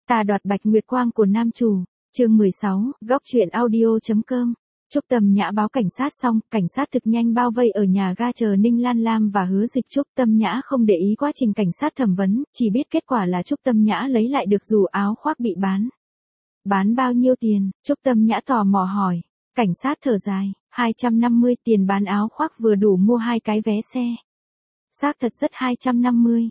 Ta đoạt bạch nguyệt quang của nam chủ. Chương 16, góc truyện audio.com. Trúc Tâm Nhã báo cảnh sát xong, cảnh sát thực nhanh bao vây ở nhà ga chờ Ninh Lan Lam và Hứa Dịch. Trúc Tâm Nhã không để ý quá trình cảnh sát thẩm vấn, chỉ biết kết quả là Trúc Tâm Nhã lấy lại được dù áo khoác bị bán. Bán bao nhiêu tiền? Trúc Tâm Nhã tò mò hỏi. Cảnh sát thở dài, 250 tiền bán áo khoác vừa đủ mua 2 cái vé xe. Xác thật rất 250.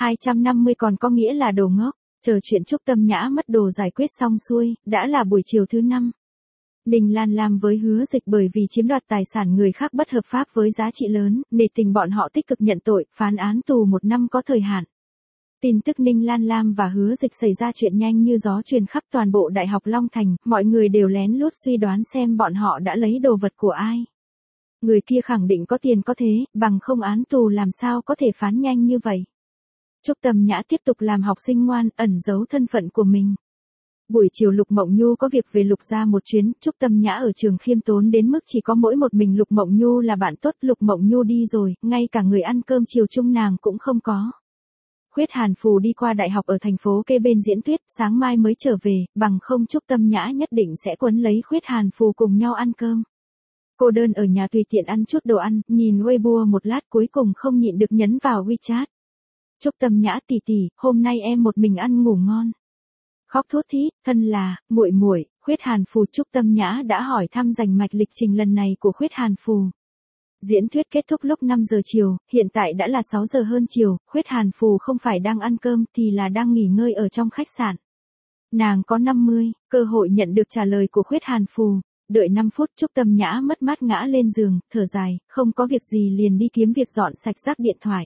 250 còn có nghĩa là đồ ngốc. Chờ chuyện Trúc Tâm Nhã mất đồ giải quyết xong xuôi, đã là buổi chiều thứ 5. Ninh Lan Lam với Hứa Dịch bởi vì chiếm đoạt tài sản người khác bất hợp pháp với giá trị lớn, nể tình bọn họ tích cực nhận tội, phán án tù 1 năm có thời hạn. Tin tức Ninh Lan Lam và Hứa Dịch xảy ra chuyện nhanh như gió truyền khắp toàn bộ Đại học Long Thành, mọi người đều lén lút suy đoán xem bọn họ đã lấy đồ vật của ai. Người kia khẳng định có tiền có thế, bằng không án tù làm sao có thể phán nhanh như vậy. Trúc Tâm Nhã tiếp tục làm học sinh ngoan, ẩn giấu thân phận của mình. Buổi chiều Lục Mộng Nhu có việc về Lục gia một chuyến, Trúc Tâm Nhã ở trường khiêm tốn đến mức chỉ có mỗi một mình Lục Mộng Nhu là bạn tốt. Lục Mộng Nhu đi rồi, ngay cả người ăn cơm chiều chung nàng cũng không có. Khuyết Hàn Phù đi qua đại học ở thành phố kế bên diễn thuyết, sáng mai mới trở về, bằng không Trúc Tâm Nhã nhất định sẽ quấn lấy Khuyết Hàn Phù cùng nhau ăn cơm. Cô đơn ở nhà tùy tiện ăn chút đồ ăn, nhìn Weibo một lát cuối cùng không nhịn được nhấn vào WeChat. Trúc Tâm Nhã tỷ tỷ, hôm nay em một mình ăn ngủ ngon. Khóc thút thít, thân là, muội muội. Khuyết Hàn Phù. Trúc Tâm Nhã đã hỏi thăm rành mạch lịch trình lần này của Khuyết Hàn Phù. Diễn thuyết kết thúc lúc 5 giờ chiều, hiện tại đã là 6 giờ hơn chiều, Khuyết Hàn Phù không phải đang ăn cơm thì là đang nghỉ ngơi ở trong khách sạn. Nàng có 50, cơ hội nhận được trả lời của Khuyết Hàn Phù. Đợi 5 phút Trúc Tâm Nhã mất mát ngã lên giường, thở dài, không có việc gì liền đi kiếm việc dọn sạch rác điện thoại.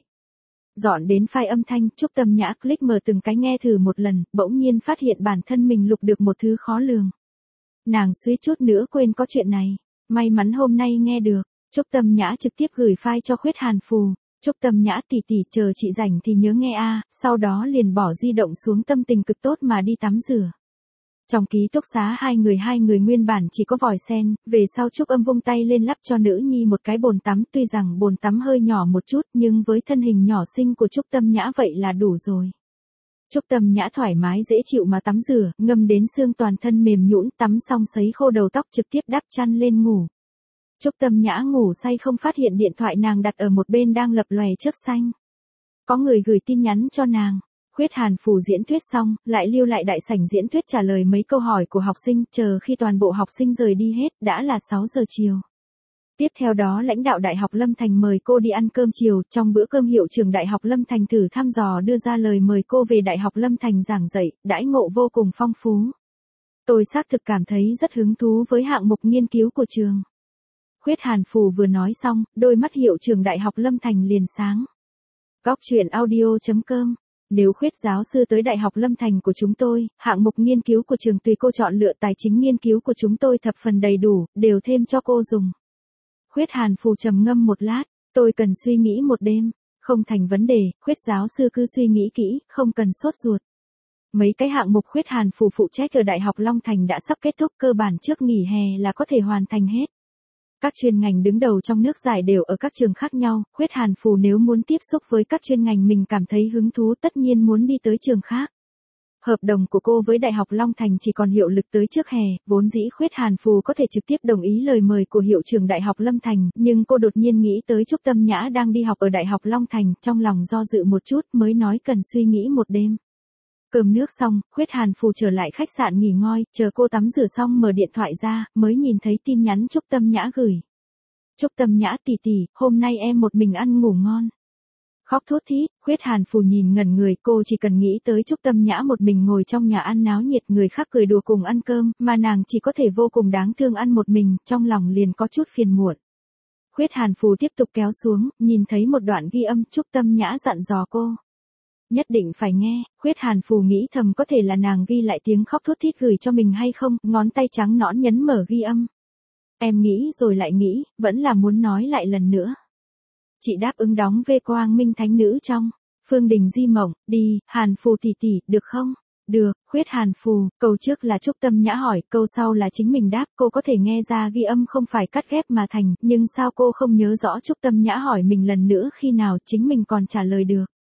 Dọn đến file âm thanh, Trúc Tâm Nhã click mở từng cái nghe thử một lần, bỗng nhiên phát hiện bản thân mình lục được một thứ khó lường. Nàng suýt chút nữa quên có chuyện này, may mắn hôm nay nghe được. Trúc Tâm Nhã trực tiếp gửi file cho Khuyết Hàn Phù. Trúc Tâm Nhã tỷ tỷ, chờ chị rảnh thì nhớ nghe a. Sau đó liền bỏ di động xuống, tâm tình cực tốt mà đi tắm rửa. Trong ký túc xá hai người nguyên bản chỉ có vòi sen, về sau Trúc Âm vung tay lên lắp cho nữ nhi một cái bồn tắm, tuy rằng bồn tắm hơi nhỏ một chút nhưng với thân hình nhỏ xinh của Trúc Tâm Nhã vậy là đủ rồi. Trúc Tâm Nhã thoải mái dễ chịu mà tắm rửa, ngâm đến xương toàn thân mềm nhũn, tắm xong sấy khô đầu tóc trực tiếp đắp chăn lên ngủ. Trúc Tâm Nhã ngủ say không phát hiện điện thoại nàng đặt ở một bên đang lập lòe chớp xanh. Có người gửi tin nhắn cho nàng. Khuyết Hàn Phù diễn thuyết xong, lại lưu lại đại sảnh diễn thuyết trả lời mấy câu hỏi của học sinh, chờ khi toàn bộ học sinh rời đi hết, đã là 6 giờ chiều. Tiếp theo đó lãnh đạo Đại học Lâm Thành mời cô đi ăn cơm chiều, trong bữa cơm hiệu trưởng Đại học Lâm Thành thử thăm dò đưa ra lời mời cô về Đại học Lâm Thành giảng dạy, đãi ngộ vô cùng phong phú. Tôi xác thực cảm thấy rất hứng thú với hạng mục nghiên cứu của trường. Khuyết Hàn Phù vừa nói xong, đôi mắt hiệu trưởng Đại học Lâm Thành liền sáng. Góc truyện audio.com. Nếu Khuyết giáo sư tới Đại học Lâm Thành của chúng tôi, hạng mục nghiên cứu của trường tùy cô chọn lựa, tài chính nghiên cứu của chúng tôi thập phần đầy đủ, đều thêm cho cô dùng. Khuyết Hàn Phù trầm ngâm một lát, tôi cần suy nghĩ một đêm. Không thành vấn đề, Khuyết giáo sư cứ suy nghĩ kỹ, không cần sốt ruột. Mấy cái hạng mục Khuyết Hàn Phù phụ trách ở Đại học Long Thành đã sắp kết thúc, cơ bản trước nghỉ hè là có thể hoàn thành hết. Các chuyên ngành đứng đầu trong nước giải đều ở các trường khác nhau, Khuyết Hàn Phù nếu muốn tiếp xúc với các chuyên ngành mình cảm thấy hứng thú tất nhiên muốn đi tới trường khác. Hợp đồng của cô với Đại học Long Thành chỉ còn hiệu lực tới trước hè, vốn dĩ Khuyết Hàn Phù có thể trực tiếp đồng ý lời mời của hiệu trưởng Đại học Lâm Thành, nhưng cô đột nhiên nghĩ tới Trúc Tâm Nhã đang đi học ở Đại học Long Thành, trong lòng do dự một chút mới nói cần suy nghĩ một đêm. Cơm nước xong, Khuyết Hàn Phù trở lại khách sạn nghỉ ngơi, chờ cô tắm rửa xong mở điện thoại ra, mới nhìn thấy tin nhắn Trúc Tâm Nhã gửi. Trúc Tâm Nhã tỷ tỷ, hôm nay em một mình ăn ngủ ngon. Khóc thút thít, Khuyết Hàn Phù nhìn ngẩn người, cô chỉ cần nghĩ tới Trúc Tâm Nhã một mình ngồi trong nhà ăn náo nhiệt, người khác cười đùa cùng ăn cơm, mà nàng chỉ có thể vô cùng đáng thương ăn một mình, trong lòng liền có chút phiền muộn. Khuyết Hàn Phù tiếp tục kéo xuống, nhìn thấy một đoạn ghi âm, Trúc Tâm Nhã dặn dò cô. Nhất định phải nghe. Khuyết Hàn Phù nghĩ thầm có thể là nàng ghi lại tiếng khóc thút thít gửi cho mình hay không, ngón tay trắng nõn nhấn mở ghi âm. Em nghĩ rồi lại nghĩ, vẫn là muốn nói lại lần nữa. Chị đáp ứng đóng V Quang Minh Thánh Nữ trong Phương Đình Di Mộng, đi, Hàn Phù tỷ tỷ, được không? Được. Khuyết Hàn Phù. Câu trước là Trúc Tâm Nhã hỏi, câu sau là chính mình đáp, cô có thể nghe ra ghi âm không phải cắt ghép mà thành, nhưng sao cô không nhớ rõ Trúc Tâm Nhã hỏi mình lần nữa khi nào chính mình còn trả lời được.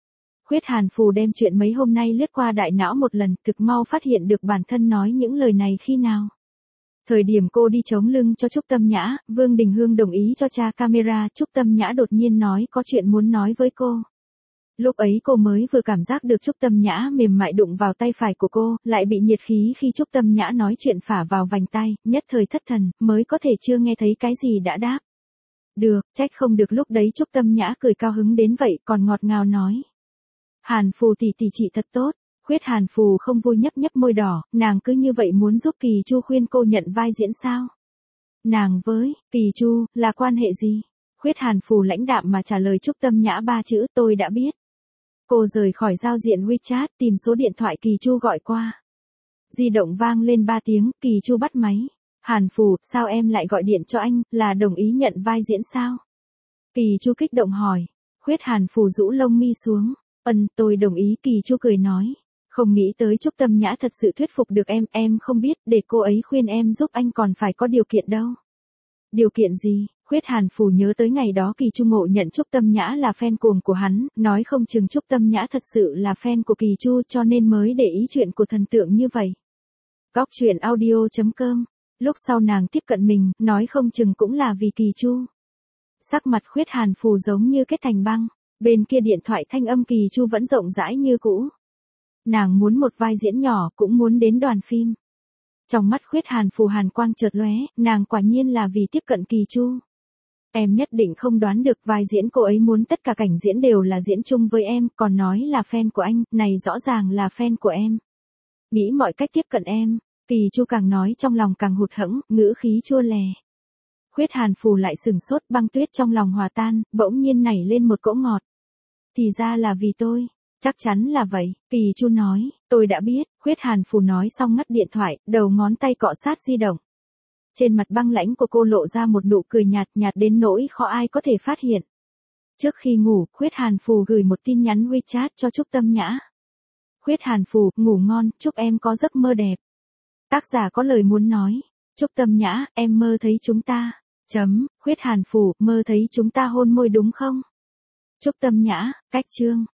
Khuyết Hàn Phù đem chuyện mấy hôm nay lướt qua đại não một lần, thực mau phát hiện được bản thân nói những lời này khi nào. Thời điểm cô đi chống lưng cho Trúc Tâm Nhã, Vương Đình Hương đồng ý cho tra camera, Trúc Tâm Nhã đột nhiên nói có chuyện muốn nói với cô. Lúc ấy cô mới vừa cảm giác được Trúc Tâm Nhã mềm mại đụng vào tay phải của cô, lại bị nhiệt khí khi Trúc Tâm Nhã nói chuyện phả vào vành tai, nhất thời thất thần, mới có thể chưa nghe thấy cái gì đã đáp. Được, trách không được lúc đấy Trúc Tâm Nhã cười cao hứng đến vậy còn ngọt ngào nói. Hàn Phù tỷ tỷ chị thật tốt. Khuyết Hàn Phù không vui nhấp nhấp môi đỏ, nàng cứ như vậy muốn giúp Kỳ Chu khuyên cô nhận vai diễn sao? Nàng với Kỳ Chu là quan hệ gì? Khuyết Hàn Phù lãnh đạm mà trả lời Trúc Tâm Nhã 3 chữ tôi đã biết. Cô rời khỏi giao diện WeChat tìm số điện thoại Kỳ Chu gọi qua. Di động vang lên 3 tiếng, Kỳ Chu bắt máy. Hàn Phù, sao em lại gọi điện cho anh, là đồng ý nhận vai diễn sao? Kỳ Chu kích động hỏi. Khuyết Hàn Phù rũ lông mi xuống. Tôi đồng ý, Kỳ Chu cười nói. Không nghĩ tới Trúc Tâm Nhã thật sự thuyết phục được em không biết, để cô ấy khuyên em giúp anh còn phải có điều kiện đâu. Điều kiện gì? Khuyết Hàn Phù nhớ tới ngày đó Kỳ Chu ngộ nhận Trúc Tâm Nhã là fan cuồng của hắn, nói không chừng Trúc Tâm Nhã thật sự là fan của Kỳ Chu cho nên mới để ý chuyện của thần tượng như vậy. Góc truyện audio.com. Lúc sau nàng tiếp cận mình, nói không chừng cũng là vì Kỳ Chu. Sắc mặt Khuyết Hàn Phù giống như kết thành băng, bên kia điện thoại thanh âm Kỳ Chu vẫn rộng rãi như cũ. Nàng muốn một vai diễn nhỏ, cũng muốn đến đoàn phim. Trong mắt Khuyết Hàn Phù hàn quang chợt lóe, nàng quả nhiên là vì tiếp cận Kỳ Chu. Em nhất định không đoán được vai diễn cô ấy muốn tất cả cảnh diễn đều là diễn chung với em, còn nói là fan của anh, này rõ ràng là fan của em. Nghĩ mọi cách tiếp cận em, Kỳ Chu càng nói trong lòng càng hụt hẫng, ngữ khí chua lè. Khuyết Hàn Phù lại sừng sốt, băng tuyết trong lòng hòa tan, bỗng nhiên nảy lên một cỗ ngọt. Thì ra là vì tôi. Chắc chắn là vậy, Kỳ Chu nói, tôi đã biết. Khuyết Hàn Phù nói xong ngắt điện thoại, đầu ngón tay cọ sát di động. Trên mặt băng lãnh của cô lộ ra một nụ cười nhạt nhạt đến nỗi khó ai có thể phát hiện. Trước khi ngủ, Khuyết Hàn Phù gửi một tin nhắn WeChat cho Trúc Tâm Nhã. Khuyết Hàn Phù, ngủ ngon, chúc em có giấc mơ đẹp. Tác giả có lời muốn nói. Trúc Tâm Nhã, em mơ thấy chúng ta. Khuyết Hàn Phù, mơ thấy chúng ta hôn môi đúng không? Trúc Tâm Nhã, cách chương.